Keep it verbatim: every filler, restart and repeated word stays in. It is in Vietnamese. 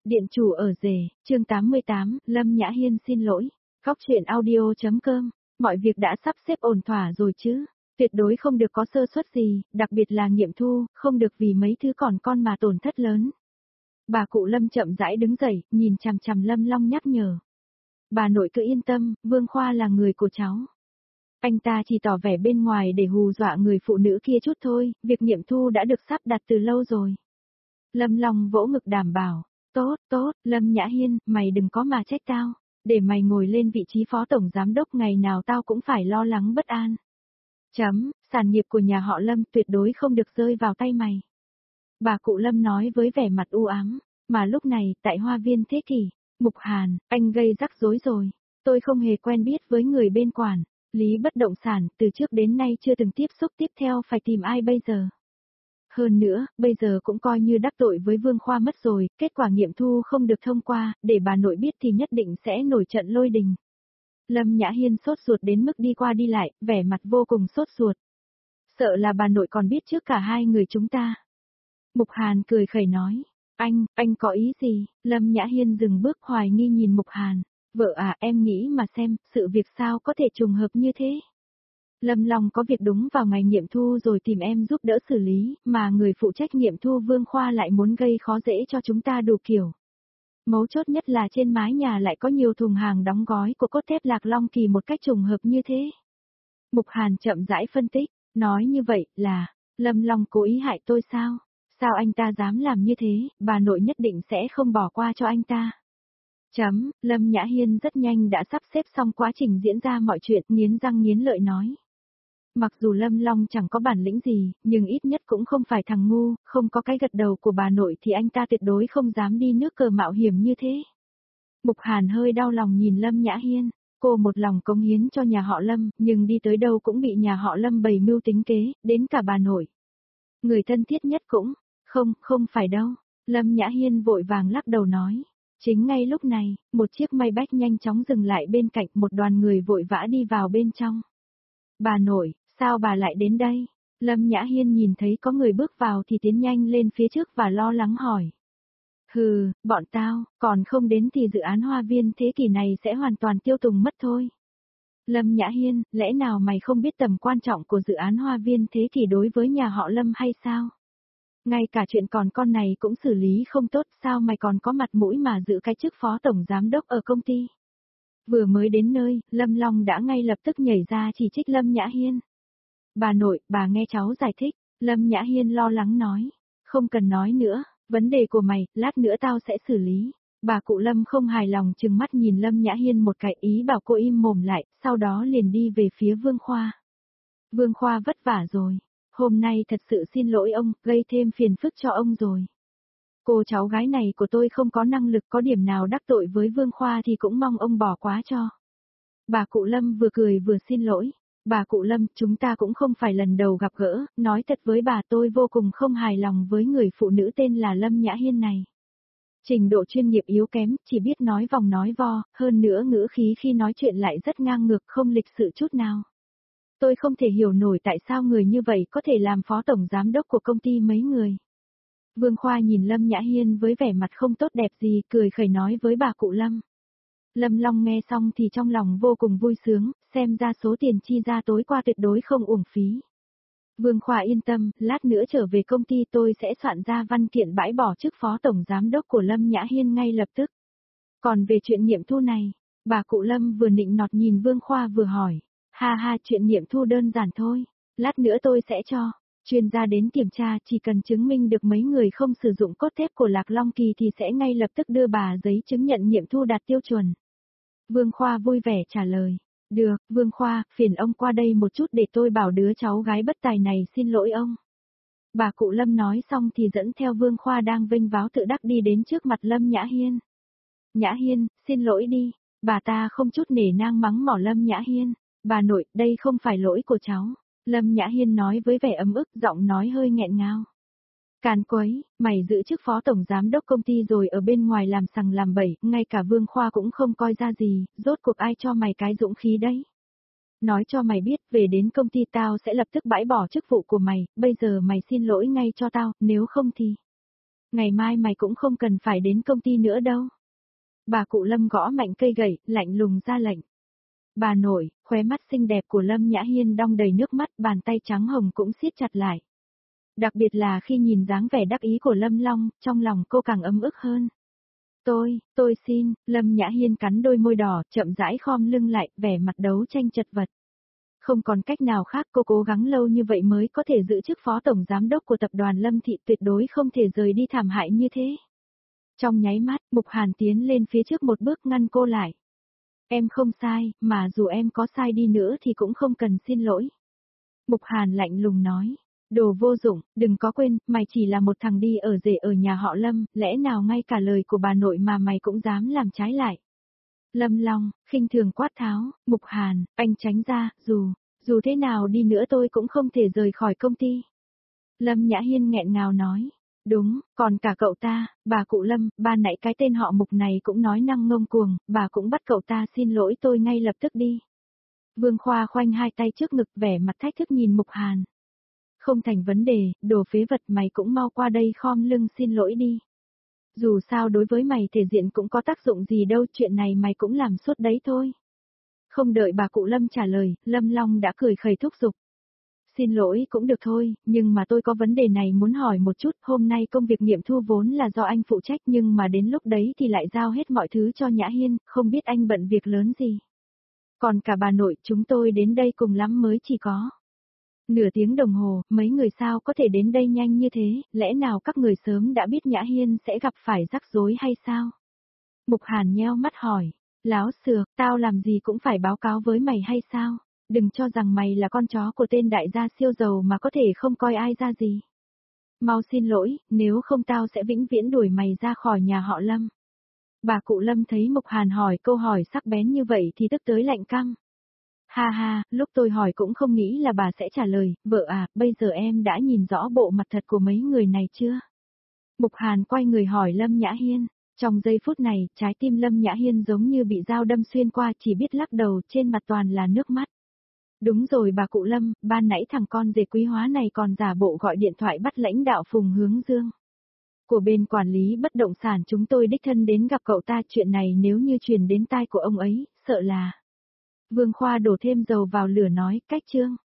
Điện chủ ở rể, chương tám mươi tám, Lâm Nhã Hiên xin lỗi. Góc truyện audio.com, mọi việc đã sắp xếp ổn thỏa rồi chứ. Tuyệt đối không được có sơ suất gì, đặc biệt là nghiệm thu, không được vì mấy thứ còn con mà tổn thất lớn. Bà cụ Lâm chậm rãi đứng dậy, nhìn chằm chằm Lâm Long nhắc nhở. Bà nội cứ yên tâm, Vương Khoa là người của cháu. Anh ta chỉ tỏ vẻ bên ngoài để hù dọa người phụ nữ kia chút thôi, việc nghiệm thu đã được sắp đặt từ lâu rồi. Lâm Long vỗ ngực đảm bảo. Tốt, tốt, Lâm Nhã Hiên, mày đừng có mà trách tao. Để mày ngồi lên vị trí phó tổng giám đốc ngày nào tao cũng phải lo lắng bất an. Chấm, sản nghiệp của nhà họ Lâm tuyệt đối không được rơi vào tay mày. Bà cụ Lâm nói với vẻ mặt u ám, mà lúc này, tại Hoa Viên Thế Kỷ, Mục Hàn, anh gây rắc rối rồi. Tôi không hề quen biết với người bên quản lý bất động sản, từ trước đến nay chưa từng tiếp xúc, tiếp theo phải tìm ai bây giờ. Hơn nữa, bây giờ cũng coi như đắc tội với Vương Khoa mất rồi, kết quả nghiệm thu không được thông qua, để bà nội biết thì nhất định sẽ nổi trận lôi đình. Lâm Nhã Hiên sốt ruột đến mức đi qua đi lại, vẻ mặt vô cùng sốt ruột. Sợ là bà nội còn biết trước cả hai người chúng ta. Mục Hàn cười khẩy nói, anh, anh có ý gì? Lâm Nhã Hiên dừng bước hoài nghi nhìn Mục Hàn, vợ à em nghĩ mà xem, sự việc sao có thể trùng hợp như thế? Lâm Long có việc đúng vào ngày nghiệm thu rồi tìm em giúp đỡ xử lý, mà người phụ trách nghiệm thu Vương Khoa lại muốn gây khó dễ cho chúng ta đủ kiểu. Mấu chốt nhất là trên mái nhà lại có nhiều thùng hàng đóng gói của cốt thép Lạc Long Kỳ một cách trùng hợp như thế. Mục Hàn chậm rãi phân tích, nói như vậy là, Lâm Long cố ý hại tôi sao? Sao anh ta dám làm như thế, bà nội nhất định sẽ không bỏ qua cho anh ta. Chấm, Lâm Nhã Hiên rất nhanh đã sắp xếp xong quá trình diễn ra mọi chuyện, nghiến răng nghiến lợi nói. Mặc dù Lâm Long chẳng có bản lĩnh gì, nhưng ít nhất cũng không phải thằng ngu, không có cái gật đầu của bà nội thì anh ta tuyệt đối không dám đi nước cờ mạo hiểm như thế. Mục Hàn hơi đau lòng nhìn Lâm Nhã Hiên, cô một lòng cống hiến cho nhà họ Lâm, nhưng đi tới đâu cũng bị nhà họ Lâm bày mưu tính kế, đến cả bà nội. Người thân thiết nhất cũng, không, không phải đâu, Lâm Nhã Hiên vội vàng lắc đầu nói. Chính ngay lúc này, một chiếc Maybach nhanh chóng dừng lại bên cạnh, một đoàn người vội vã đi vào bên trong. Bà nội, sao bà lại đến đây? Lâm Nhã Hiên nhìn thấy có người bước vào thì tiến nhanh lên phía trước và lo lắng hỏi. Hừ, bọn tao, còn không đến thì dự án Hoa Viên Thế Kỷ này sẽ hoàn toàn tiêu tùng mất thôi. Lâm Nhã Hiên, lẽ nào mày không biết tầm quan trọng của dự án Hoa Viên Thế Kỷ đối với nhà họ Lâm hay sao? Ngay cả chuyện còn con này cũng xử lý không tốt, sao mày còn có mặt mũi mà giữ cái chức phó tổng giám đốc ở công ty? Vừa mới đến nơi, Lâm Long đã ngay lập tức nhảy ra chỉ trích Lâm Nhã Hiên. Bà nội, bà nghe cháu giải thích, Lâm Nhã Hiên lo lắng nói. Không cần nói nữa, vấn đề của mày, lát nữa tao sẽ xử lý. Bà cụ Lâm không hài lòng trừng mắt nhìn Lâm Nhã Hiên một cái, ý bảo cô im mồm lại, sau đó liền đi về phía Vương Khoa. Vương Khoa vất vả rồi. Hôm nay thật sự xin lỗi ông, gây thêm phiền phức cho ông rồi. Cô cháu gái này của tôi không có năng lực, có điểm nào đắc tội với Vương Khoa thì cũng mong ông bỏ qua cho. Bà cụ Lâm vừa cười vừa xin lỗi. Bà cụ Lâm, chúng ta cũng không phải lần đầu gặp gỡ, nói thật với bà tôi vô cùng không hài lòng với người phụ nữ tên là Lâm Nhã Hiên này. Trình độ chuyên nghiệp yếu kém, chỉ biết nói vòng nói vo, hơn nữa ngữ khí khi nói chuyện lại rất ngang ngược, không lịch sự chút nào. Tôi không thể hiểu nổi tại sao người như vậy có thể làm phó tổng giám đốc của công ty mấy người. Vương Khoa nhìn Lâm Nhã Hiên với vẻ mặt không tốt đẹp gì, cười khẩy nói với bà cụ Lâm. Lâm Long nghe xong thì trong lòng vô cùng vui sướng, xem ra số tiền chi ra tối qua tuyệt đối không uổng phí. Vương Khoa yên tâm, lát nữa trở về công ty tôi sẽ soạn ra văn kiện bãi bỏ chức phó tổng giám đốc của Lâm Nhã Hiên ngay lập tức. Còn về chuyện nghiệm thu này, bà cụ Lâm vừa nịnh nọt nhìn Vương Khoa vừa hỏi. Ha ha, chuyện nghiệm thu đơn giản thôi, lát nữa tôi sẽ cho chuyên gia đến kiểm tra, chỉ cần chứng minh được mấy người không sử dụng cốt thép của Lạc Long Kỳ thì sẽ ngay lập tức đưa bà giấy chứng nhận nghiệm thu đạt tiêu chuẩn. Vương Khoa vui vẻ trả lời. Được, Vương Khoa, phiền ông qua đây một chút để tôi bảo đứa cháu gái bất tài này xin lỗi ông. Bà cụ Lâm nói xong thì dẫn theo Vương Khoa đang vênh váo tự đắc đi đến trước mặt Lâm Nhã Hiên. Nhã Hiên, xin lỗi đi, bà ta không chút nể nang mắng mỏ Lâm Nhã Hiên. Bà nội, đây không phải lỗi của cháu. Lâm Nhã Hiên nói với vẻ ấm ức, giọng nói hơi nghẹn ngào. Càn quấy, mày giữ chức phó tổng giám đốc công ty rồi ở bên ngoài làm sằng làm bậy, ngay cả Vương Khoa cũng không coi ra gì, rốt cuộc ai cho mày cái dũng khí đấy. Nói cho mày biết, về đến công ty tao sẽ lập tức bãi bỏ chức vụ của mày, bây giờ mày xin lỗi ngay cho tao, nếu không thì... Ngày mai mày cũng không cần phải đến công ty nữa đâu. Bà cụ Lâm gõ mạnh cây gậy, lạnh lùng ra lệnh. Bà nội, khóe mắt xinh đẹp của Lâm Nhã Hiên đong đầy nước mắt, bàn tay trắng hồng cũng siết chặt lại. Đặc biệt là khi nhìn dáng vẻ đắc ý của Lâm Long, trong lòng cô càng ấm ức hơn. Tôi, tôi xin, Lâm Nhã Hiên cắn đôi môi đỏ, chậm rãi khom lưng lại, vẻ mặt đấu tranh chật vật. Không còn cách nào khác, cô cố gắng lâu như vậy mới có thể giữ chức phó tổng giám đốc của tập đoàn Lâm Thị, tuyệt đối không thể rời đi thảm hại như thế. Trong nháy mắt, Mục Hàn tiến lên phía trước một bước ngăn cô lại. Em không sai, mà dù em có sai đi nữa thì cũng không cần xin lỗi. Mục Hàn lạnh lùng nói. Đồ vô dụng, đừng có quên, mày chỉ là một thằng đi ở rể ở nhà họ Lâm, lẽ nào ngay cả lời của bà nội mà mày cũng dám làm trái lại. Lâm Long, khinh thường quát tháo, Mục Hàn, anh tránh ra, dù, dù thế nào đi nữa tôi cũng không thể rời khỏi công ty. Lâm Nhã Hiên nghẹn ngào nói, đúng, còn cả cậu ta, bà cụ Lâm, ba nãy cái tên họ Mục này cũng nói năng ngông cuồng, bà cũng bắt cậu ta xin lỗi tôi ngay lập tức đi. Vương Khoa khoanh hai tay trước ngực vẻ mặt thách thức nhìn Mục Hàn. Không thành vấn đề, đồ phế vật mày cũng mau qua đây khom lưng xin lỗi đi. Dù sao đối với mày thể diện cũng có tác dụng gì đâu, chuyện này mày cũng làm suốt đấy thôi. Không đợi bà cụ Lâm trả lời, Lâm Long đã cười khẩy thúc giục. Xin lỗi cũng được thôi, nhưng mà tôi có vấn đề này muốn hỏi một chút, hôm nay công việc nghiệm thu vốn là do anh phụ trách nhưng mà đến lúc đấy thì lại giao hết mọi thứ cho Nhã Hiên, không biết anh bận việc lớn gì. Còn cả bà nội chúng tôi đến đây cùng lắm mới chỉ có nửa tiếng đồng hồ, mấy người sao có thể đến đây nhanh như thế, lẽ nào các người sớm đã biết Nhã Hiên sẽ gặp phải rắc rối hay sao? Mục Hàn nheo mắt hỏi, láo xược, tao làm gì cũng phải báo cáo với mày hay sao? Đừng cho rằng mày là con chó của tên đại gia siêu giàu mà có thể không coi ai ra gì. Mau xin lỗi, nếu không tao sẽ vĩnh viễn đuổi mày ra khỏi nhà họ Lâm. Bà cụ Lâm thấy Mục Hàn hỏi câu hỏi sắc bén như vậy thì tức tới lạnh căng. Ha ha, lúc tôi hỏi cũng không nghĩ là bà sẽ trả lời, vợ à, bây giờ em đã nhìn rõ bộ mặt thật của mấy người này chưa? Mục Hàn quay người hỏi Lâm Nhã Hiên, trong giây phút này, trái tim Lâm Nhã Hiên giống như bị dao đâm xuyên qua chỉ biết lắc đầu trên mặt toàn là nước mắt. Đúng rồi bà cụ Lâm, ban nãy thằng con rể quý hóa này còn giả bộ gọi điện thoại bắt lãnh đạo Phùng Hướng Dương. Của bên quản lý bất động sản chúng tôi đích thân đến gặp cậu ta, chuyện này nếu như truyền đến tai của ông ấy, sợ là... Vương Khoa đổ thêm dầu vào lửa nói, cách chương.